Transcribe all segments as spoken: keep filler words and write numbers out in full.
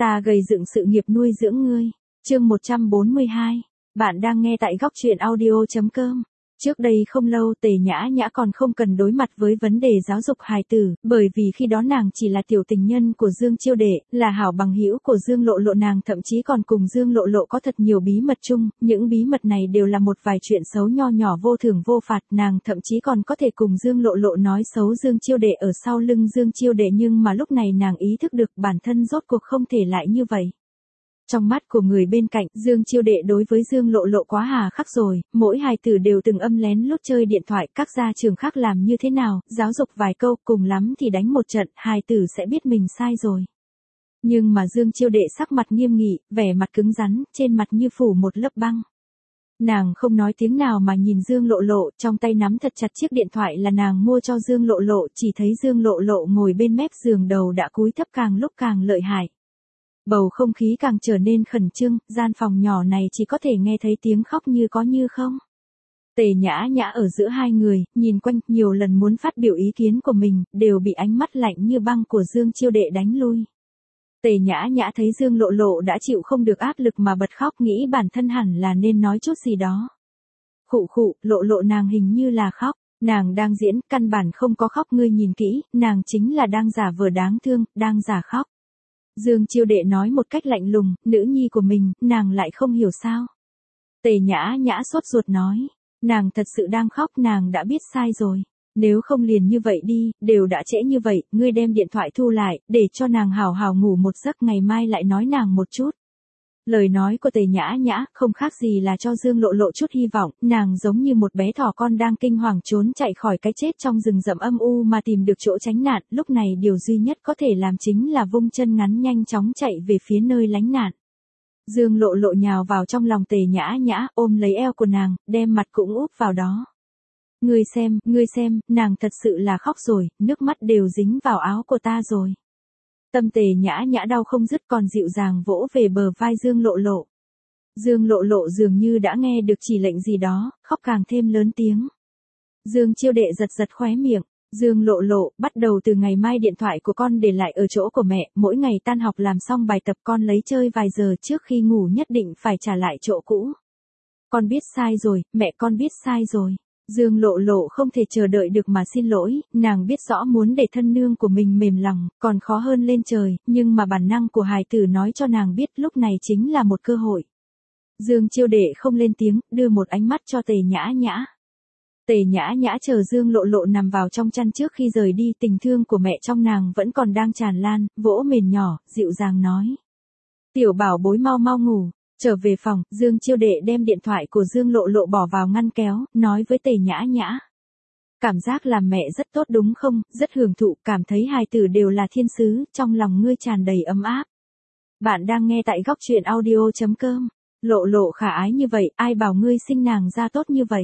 Ta gầy dựng sự nghiệp nuôi dưỡng ngươi. Chương một trăm bốn mươi hai. Bạn đang nghe tại góc truyện audio chấm com. Trước đây không lâu Tề Nhã Nhã còn không cần đối mặt với vấn đề giáo dục hài tử, bởi vì khi đó nàng chỉ là tiểu tình nhân của Dương Chiêu Đệ, là hảo bằng hữu của Dương Lộ Lộ, nàng thậm chí còn cùng Dương Lộ Lộ có thật nhiều bí mật chung, những bí mật này đều là một vài chuyện xấu nho nhỏ vô thưởng vô phạt, nàng thậm chí còn có thể cùng Dương Lộ Lộ nói xấu Dương Chiêu Đệ ở sau lưng Dương Chiêu Đệ, nhưng mà lúc này nàng ý thức được bản thân rốt cuộc không thể lại như vậy. Trong mắt của người bên cạnh, Dương Chiêu Đệ đối với Dương Lộ Lộ quá hà khắc rồi, mỗi hài tử đều từng âm lén lút chơi điện thoại, các gia trường khác làm như thế nào, giáo dục vài câu, cùng lắm thì đánh một trận, hài tử sẽ biết mình sai rồi. Nhưng mà Dương Chiêu Đệ sắc mặt nghiêm nghị, vẻ mặt cứng rắn, trên mặt như phủ một lớp băng. Nàng không nói tiếng nào mà nhìn Dương Lộ Lộ, trong tay nắm thật chặt chiếc điện thoại là nàng mua cho Dương Lộ Lộ, chỉ thấy Dương Lộ Lộ ngồi bên mép giường, đầu đã cúi thấp càng lúc càng lợi hại. Bầu không khí càng trở nên khẩn trương, gian phòng nhỏ này chỉ có thể nghe thấy tiếng khóc như có như không. Tề Nhã Nhã ở giữa hai người, nhìn quanh, nhiều lần muốn phát biểu ý kiến của mình, đều bị ánh mắt lạnh như băng của Dương Chiêu Đệ đánh lui. Tề Nhã Nhã thấy Dương Lộ Lộ đã chịu không được áp lực mà bật khóc, nghĩ bản thân hẳn là nên nói chút gì đó. Khụ khụ, Lộ Lộ nàng hình như là khóc, nàng đang diễn, căn bản không có khóc, ngươi nhìn kỹ, nàng chính là đang giả vờ đáng thương, đang giả khóc. Dương Chiêu Đệ nói một cách lạnh lùng, nữ nhi của mình, nàng lại không hiểu sao. Tề Nhã Nhã sốt ruột nói, nàng thật sự đang khóc, nàng đã biết sai rồi. Nếu không liền như vậy đi, đều đã trễ như vậy, ngươi đem điện thoại thu lại, để cho nàng hào hào ngủ một giấc, ngày mai lại nói nàng một chút. Lời nói của Tề Nhã Nhã không khác gì là cho Dương Lộ Lộ chút hy vọng, nàng giống như một bé thỏ con đang kinh hoàng trốn chạy khỏi cái chết trong rừng rậm âm u mà tìm được chỗ tránh nạn, lúc này điều duy nhất có thể làm chính là vung chân ngắn nhanh chóng chạy về phía nơi lánh nạn. Dương Lộ Lộ nhào vào trong lòng Tề Nhã Nhã, ôm lấy eo của nàng, đem mặt cũng úp vào đó. Ngươi xem, ngươi xem, nàng thật sự là khóc rồi, nước mắt đều dính vào áo của ta rồi. Tâm Tề Nhã Nhã đau không dứt, còn dịu dàng vỗ về bờ vai Dương Lộ Lộ. Dương Lộ Lộ dường như đã nghe được chỉ lệnh gì đó, khóc càng thêm lớn tiếng. Dương Chiêu Đệ giật giật khóe miệng. Dương Lộ Lộ, bắt đầu từ ngày mai điện thoại của con để lại ở chỗ của mẹ, mỗi ngày tan học làm xong bài tập con lấy chơi vài giờ, trước khi ngủ nhất định phải trả lại chỗ cũ. Con biết sai rồi, mẹ con biết sai rồi. Dương Lộ Lộ không thể chờ đợi được mà xin lỗi, nàng biết rõ muốn để thân nương của mình mềm lòng, còn khó hơn lên trời, nhưng mà bản năng của hài tử nói cho nàng biết lúc này chính là một cơ hội. Dương Chiêu Đệ không lên tiếng, đưa một ánh mắt cho Tề Nhã Nhã. Tề Nhã Nhã chờ Dương Lộ Lộ nằm vào trong chăn trước khi rời đi, tình thương của mẹ trong nàng vẫn còn đang tràn lan, vỗ mền nhỏ, dịu dàng nói. Tiểu bảo bối mau mau ngủ. Trở về phòng, Dương Chiêu Đệ đem điện thoại của Dương Lộ Lộ bỏ vào ngăn kéo, nói với Tề Nhã Nhã. Cảm giác làm mẹ rất tốt đúng không, rất hưởng thụ, cảm thấy hài tử đều là thiên sứ, trong lòng ngươi tràn đầy ấm áp. Bạn đang nghe tại góc truyện audio chấm com. Lộ Lộ khả ái như vậy, ai bảo ngươi sinh nàng ra tốt như vậy.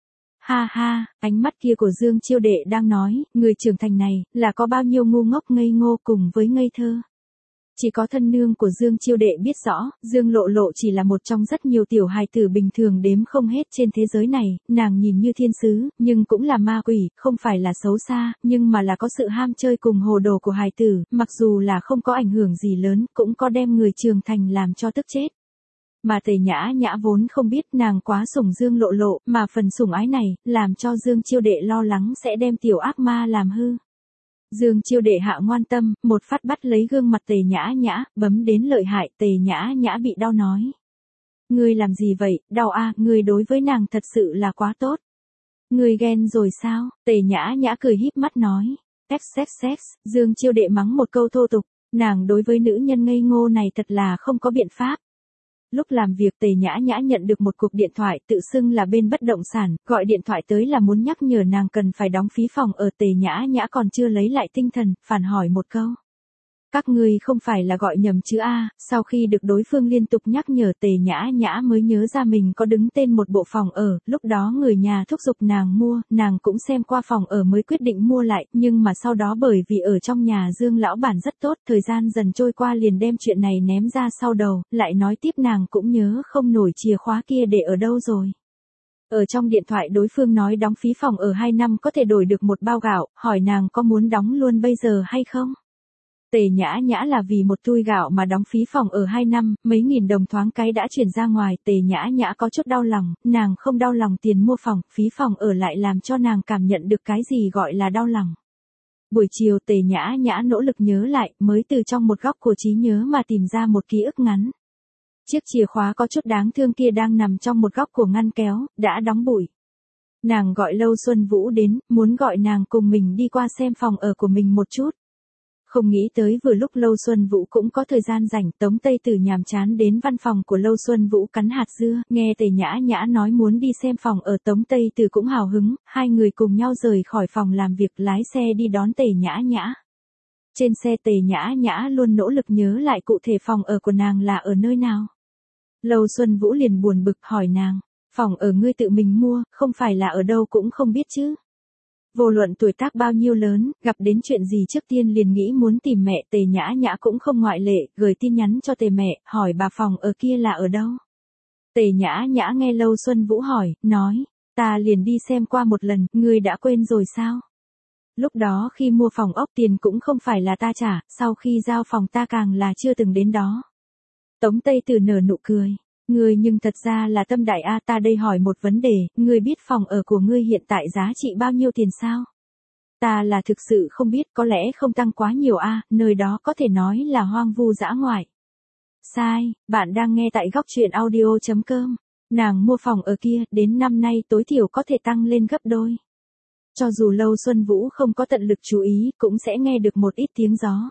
Ha ha, ánh mắt kia của Dương Chiêu Đệ đang nói, người trưởng thành này, là có bao nhiêu ngu ngốc ngây ngô cùng với ngây thơ. Chỉ có thân nương của Dương Chiêu Đệ biết rõ, Dương Lộ Lộ chỉ là một trong rất nhiều tiểu hài tử bình thường đếm không hết trên thế giới này, nàng nhìn như thiên sứ, nhưng cũng là ma quỷ, không phải là xấu xa, nhưng mà là có sự ham chơi cùng hồ đồ của hài tử, mặc dù là không có ảnh hưởng gì lớn, cũng có đem người trưởng thành làm cho tức chết. Mà Tề Nhã Nhã vốn không biết nàng quá sủng Dương Lộ Lộ, mà phần sủng ái này, làm cho Dương Chiêu Đệ lo lắng sẽ đem tiểu ác ma làm hư. Dương Chiêu Đệ hạ ngoan tâm, một phát bắt lấy gương mặt Tề Nhã Nhã, bấm đến lợi hại, Tề Nhã Nhã bị đau nói. Ngươi làm gì vậy, đau à, ngươi đối với nàng thật sự là quá tốt. Ngươi ghen rồi sao, Tề Nhã Nhã cười híp mắt nói. Sex sex sex, Dương Chiêu Đệ mắng một câu thô tục, nàng đối với nữ nhân ngây ngô này thật là không có biện pháp. Lúc làm việc Tề Nhã Nhã nhận được một cuộc điện thoại tự xưng là bên bất động sản, gọi điện thoại tới là muốn nhắc nhở nàng cần phải đóng phí phòng ở. Tề Nhã Nhã còn chưa lấy lại tinh thần, phản hỏi một câu. Các ngươi không phải là gọi nhầm chứ a? Sau khi được đối phương liên tục nhắc nhở Tề Nhã Nhã mới nhớ ra mình có đứng tên một bộ phòng ở, lúc đó người nhà thúc giục nàng mua, nàng cũng xem qua phòng ở mới quyết định mua lại, nhưng mà sau đó bởi vì ở trong nhà Dương lão bản rất tốt, thời gian dần trôi qua liền đem chuyện này ném ra sau đầu, lại nói tiếp nàng cũng nhớ không nổi chìa khóa kia để ở đâu rồi. Ở trong điện thoại đối phương nói đóng phí phòng ở hai năm có thể đổi được một bao gạo, hỏi nàng có muốn đóng luôn bây giờ hay không? Tề Nhã Nhã là vì một tui gạo mà đóng phí phòng ở hai năm, mấy nghìn đồng thoáng cái đã chuyển ra ngoài, Tề Nhã Nhã có chút đau lòng, nàng không đau lòng tiền mua phòng, phí phòng ở lại làm cho nàng cảm nhận được cái gì gọi là đau lòng. Buổi chiều Tề Nhã Nhã nỗ lực nhớ lại, mới từ trong một góc của trí nhớ mà tìm ra một ký ức ngắn. Chiếc chìa khóa có chút đáng thương kia đang nằm trong một góc của ngăn kéo, đã đóng bụi. Nàng gọi Lâu Xuân Vũ đến, muốn gọi nàng cùng mình đi qua xem phòng ở của mình một chút. Không nghĩ tới vừa lúc Lâu Xuân Vũ cũng có thời gian rảnh, Tống Tây Tử nhàm chán đến văn phòng của Lâu Xuân Vũ cắn hạt dưa, nghe Tề Nhã Nhã nói muốn đi xem phòng ở, Tống Tây Tử cũng hào hứng, hai người cùng nhau rời khỏi phòng làm việc lái xe đi đón Tề Nhã Nhã. Trên xe Tề Nhã Nhã luôn nỗ lực nhớ lại cụ thể phòng ở của nàng là ở nơi nào. Lâu Xuân Vũ liền buồn bực hỏi nàng, phòng ở ngươi tự mình mua, không phải là ở đâu cũng không biết chứ. Vô luận tuổi tác bao nhiêu lớn, gặp đến chuyện gì trước tiên liền nghĩ muốn tìm mẹ, Tề Nhã Nhã cũng không ngoại lệ, gửi tin nhắn cho Tề mẹ, hỏi bà phòng ở kia là ở đâu. Tề Nhã Nhã nghe Lâu Xuân Vũ hỏi, nói, ta liền đi xem qua một lần, ngươi đã quên rồi sao? Lúc đó khi mua phòng ốc tiền cũng không phải là ta trả, sau khi giao phòng ta càng là chưa từng đến đó. Tống Tây Tử nở nụ cười. Ngươi nhưng thật ra là tâm đại a, ta đây hỏi một vấn đề, ngươi biết phòng ở của ngươi hiện tại giá trị bao nhiêu tiền sao? Ta là thực sự không biết, có lẽ không tăng quá nhiều a, nơi đó có thể nói là hoang vu dã ngoại. Sai, bạn đang nghe tại góc truyện audio chấm com. Nàng mua phòng ở kia, đến năm nay tối thiểu có thể tăng lên gấp đôi. Cho dù Lâu Xuân Vũ không có tận lực chú ý, cũng sẽ nghe được một ít tiếng gió.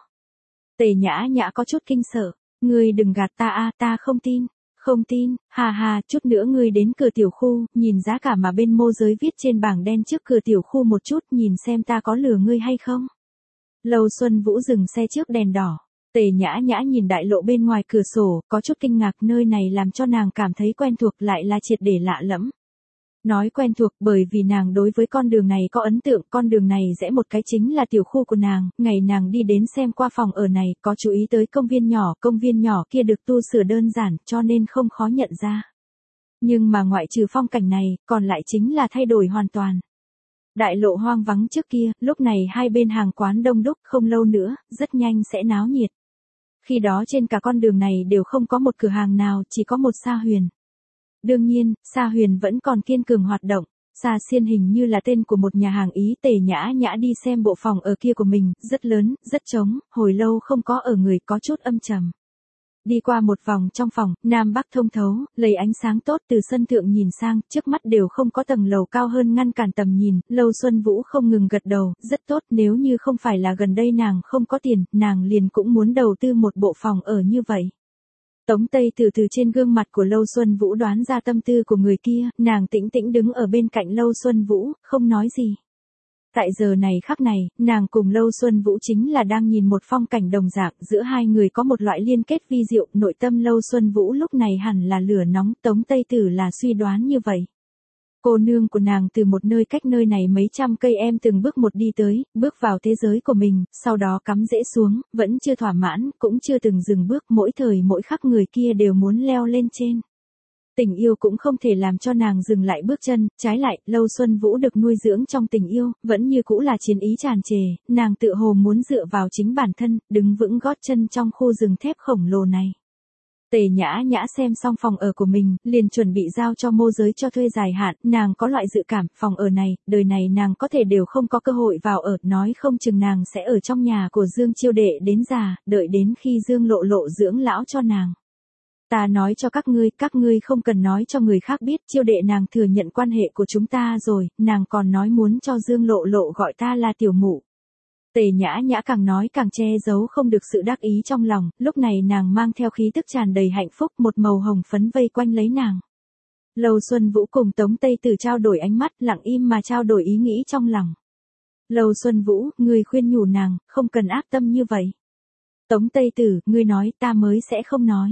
Tề Nhã Nhã có chút kinh sợ, ngươi đừng gạt ta a, ta không tin. Không tin, hà hà, chút nữa ngươi đến cửa tiểu khu, nhìn giá cả mà bên môi giới viết trên bảng đen trước cửa tiểu khu một chút, nhìn xem ta có lừa ngươi hay không. Lâu Xuân Vũ dừng xe trước đèn đỏ. Tề Nhã Nhã nhìn đại lộ bên ngoài cửa sổ, có chút kinh ngạc, nơi này làm cho nàng cảm thấy quen thuộc lại là triệt để lạ lẫm. Nói quen thuộc bởi vì nàng đối với con đường này có ấn tượng, con đường này rẽ một cái chính là tiểu khu của nàng, ngày nàng đi đến xem qua phòng ở này, có chú ý tới công viên nhỏ, công viên nhỏ kia được tu sửa đơn giản, cho nên không khó nhận ra. Nhưng mà ngoại trừ phong cảnh này, còn lại chính là thay đổi hoàn toàn. Đại lộ hoang vắng trước kia, lúc này hai bên hàng quán đông đúc, không lâu nữa, rất nhanh sẽ náo nhiệt. Khi đó trên cả con đường này đều không có một cửa hàng nào, chỉ có một Sa Huyền. Đương nhiên, Sa Huyền vẫn còn kiên cường hoạt động. Sa Xiên hình như là tên của một nhà hàng Ý. Tề Nhã Nhã đi xem bộ phòng ở kia của mình, rất lớn, rất trống, hồi lâu không có ở người, có chút âm trầm. Đi qua một vòng trong phòng, nam bắc thông thấu, lấy ánh sáng tốt từ sân thượng nhìn sang, trước mắt đều không có tầng lầu cao hơn ngăn cản tầm nhìn. Lâu Xuân Vũ không ngừng gật đầu, rất tốt, nếu như không phải là gần đây nàng không có tiền, nàng liền cũng muốn đầu tư một bộ phòng ở như vậy. Tống Tây Tử từ trên gương mặt của Lâu Xuân Vũ đoán ra tâm tư của người kia, nàng tĩnh tĩnh đứng ở bên cạnh Lâu Xuân Vũ, không nói gì. Tại giờ này khắc này, nàng cùng Lâu Xuân Vũ chính là đang nhìn một phong cảnh đồng dạng, giữa hai người có một loại liên kết vi diệu, nội tâm Lâu Xuân Vũ lúc này hẳn là lửa nóng, Tống Tây Tử là suy đoán như vậy. Cô nương của nàng từ một nơi cách nơi này mấy trăm cây em từng bước một đi tới, bước vào thế giới của mình, sau đó cắm rễ xuống, vẫn chưa thỏa mãn, cũng chưa từng dừng bước, mỗi thời mỗi khắc người kia đều muốn leo lên trên. Tình yêu cũng không thể làm cho nàng dừng lại bước chân, trái lại, Lâu Xuân Vũ được nuôi dưỡng trong tình yêu, vẫn như cũ là chiến ý tràn trề, nàng tự hồ muốn dựa vào chính bản thân, đứng vững gót chân trong khu rừng thép khổng lồ này. Tề Nhã Nhã xem xong phòng ở của mình, liền chuẩn bị giao cho môi giới cho thuê dài hạn, nàng có loại dự cảm, phòng ở này, đời này nàng có thể đều không có cơ hội vào ở, nói không chừng nàng sẽ ở trong nhà của Dương Chiêu Đệ đến già, đợi đến khi Dương Lộ Lộ dưỡng lão cho nàng. Ta nói cho các ngươi, các ngươi không cần nói cho người khác biết, Chiêu Đệ nàng thừa nhận quan hệ của chúng ta rồi, nàng còn nói muốn cho Dương Lộ Lộ gọi ta là tiểu mụ. Tề Nhã Nhã càng nói càng che giấu không được sự đắc ý trong lòng, lúc này nàng mang theo khí tức tràn đầy hạnh phúc, một màu hồng phấn vây quanh lấy nàng. Lâu Xuân Vũ cùng Tống Tây Tử trao đổi ánh mắt, lặng im mà trao đổi ý nghĩ trong lòng. Lâu Xuân Vũ, ngươi khuyên nhủ nàng, không cần ác tâm như vậy. Tống Tây Tử, ngươi nói ta mới sẽ không nói.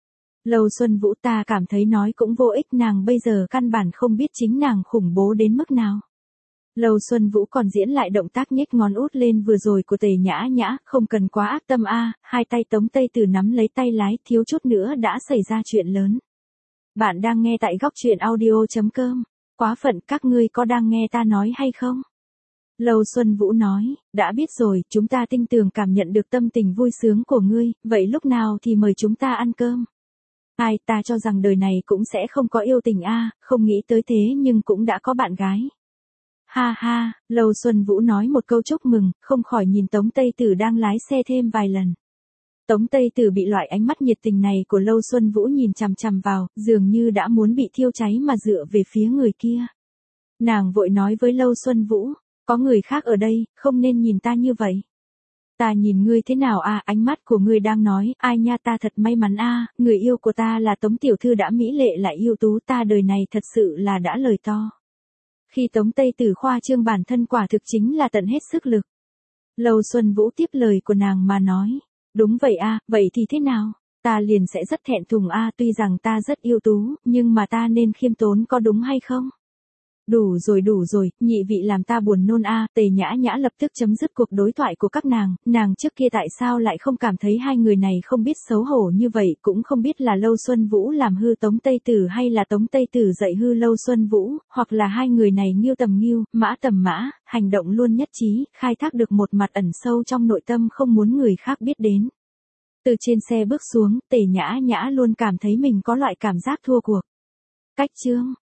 Lâu Xuân Vũ, ta cảm thấy nói cũng vô ích, nàng bây giờ căn bản không biết chính nàng khủng bố đến mức nào. Lâu Xuân Vũ còn diễn lại động tác nhếch ngón út lên vừa rồi của Tề Nhã Nhã, không cần quá ác tâm a, hai tay Tống Tây Tử nắm lấy tay lái, thiếu chút nữa đã xảy ra chuyện lớn. Bạn đang nghe tại góc truyện audio chấm com. Quá phận, các ngươi có đang nghe ta nói hay không? Lâu Xuân Vũ nói, đã biết rồi, chúng ta tinh tường cảm nhận được tâm tình vui sướng của ngươi, vậy lúc nào thì mời chúng ta ăn cơm. Ai, ta cho rằng đời này cũng sẽ không có yêu tình a, không nghĩ tới thế nhưng cũng đã có bạn gái. Ha ha, Lâu Xuân Vũ nói một câu chúc mừng, không khỏi nhìn Tống Tây Tử đang lái xe thêm vài lần. Tống Tây Tử bị loại ánh mắt nhiệt tình này của Lâu Xuân Vũ nhìn chằm chằm vào, dường như đã muốn bị thiêu cháy mà dựa về phía người kia. Nàng vội nói với Lâu Xuân Vũ, có người khác ở đây, không nên nhìn ta như vậy. Ta nhìn ngươi thế nào a? Ánh mắt của ngươi đang nói, ai nha, ta thật may mắn a, người yêu của ta là Tống tiểu thư đã mỹ lệ lại ưu tú, ta đời này thật sự là đã lời to. Khi Tống Tây Tử khoa trương bản thân quả thực chính là tận hết sức lực. Lâu Xuân Vũ tiếp lời của nàng mà nói, đúng vậy a, vậy thì thế nào? Ta liền sẽ rất thẹn thùng a, tuy rằng ta rất ưu tú, nhưng mà ta nên khiêm tốn có đúng hay không? Đủ rồi đủ rồi, nhị vị làm ta buồn nôn a. Tề Nhã Nhã lập tức chấm dứt cuộc đối thoại của các nàng, nàng trước kia tại sao lại không cảm thấy hai người này không biết xấu hổ như vậy, cũng không biết là Lâu Xuân Vũ làm hư Tống Tây Tử hay là Tống Tây Tử dạy hư Lâu Xuân Vũ, hoặc là hai người này nghiêu tầm nghiêu, mã tầm mã, hành động luôn nhất trí, khai thác được một mặt ẩn sâu trong nội tâm không muốn người khác biết đến. Từ trên xe bước xuống, Tề Nhã Nhã luôn cảm thấy mình có loại cảm giác thua cuộc. Cách chương